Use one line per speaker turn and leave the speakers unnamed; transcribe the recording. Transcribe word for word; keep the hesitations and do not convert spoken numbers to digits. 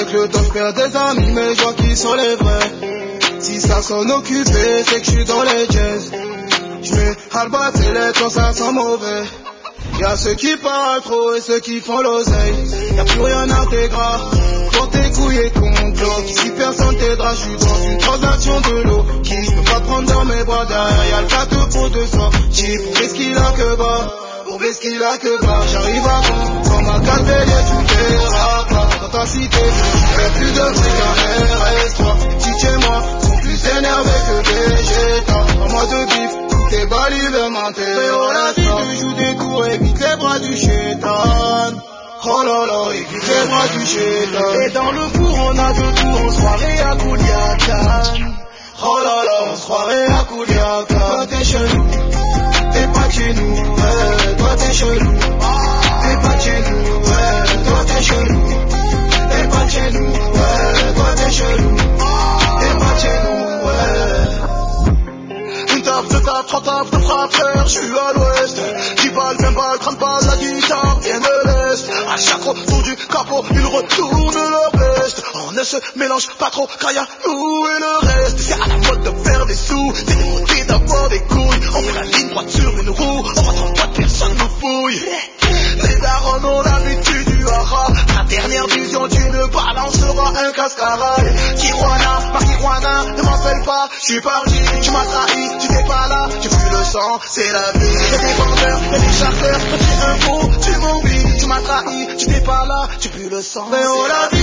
que le temps perd des amis, mais je vois qu'ils sont les vrais. Si ça sonne occupé, c'est que je suis dans les jazz. J'mets Albat et les temps, ça sent mauvais. Y'a ceux qui parlent trop et ceux qui font l'oseille. Y'a plus rien à tes gras, pour tes couilles et ton bloc. Si personne t'aidera, j'suis dans une transaction de l'eau. Qui peut pas prendre dans mes bras, derrière y'a le gâteau pour deux cents. J'ai prouvé ce qu'il a que bas, prouvé ce qu'il a que bas. J'arrive à con, dans ma case bélier, tu verras pas. Dans ta cité, j'fais plus de fric qu'un R S trois. Les petits chez moi sont plus énervés que Vegeta. En mode bif, t'es balivermenté. Frérot, la vie te joue des tours, évite les bras du chétan. Oh là là, évite les bras du chétan. Et dans le four, on a deux tours, on se croirait à Kouliakan. Oh là là, on se croirait à Kouliakan. Toi t'es chelou, t'es pas de chez nous, ouais. Toi t'es chelou, t'es pas de chez nous, ouais. Toi t'es chelou, t'es pas de chez nous, ouais. Toi t'es chelou, t'es pas de chez nous, ouais. Une taf, deux taf, trois taf, deux frappes, frère, j'suis à l'ouest. dix balles, vingt balles, trente balles, la guitare vient de l'est. À chaque retour du capot, ils retournent leur veste. On ne se mélange pas trop, car y'a nous et le reste. C'est à la mode de faire des sous, c'est des montées d'avoir des couilles. On fait la ligne droite sur une roue, on rentre en boîte, personne nous fouille. Les darons ont l'habitude du hara. Ta dernière vision, tu ne balanceras un cascarade. Tijuana, marijuana, ne m'appelle pas, j'suis parti, tu m'as trahi, tu n'es pas là, tu fuis le sang, c'est la vie. Y'a des vendeurs, y'a des charters, quand tu es un faux, tu m'oublies, tu m'as trahi, tu n'es pas là, tu pues le sang. Mais oh la vie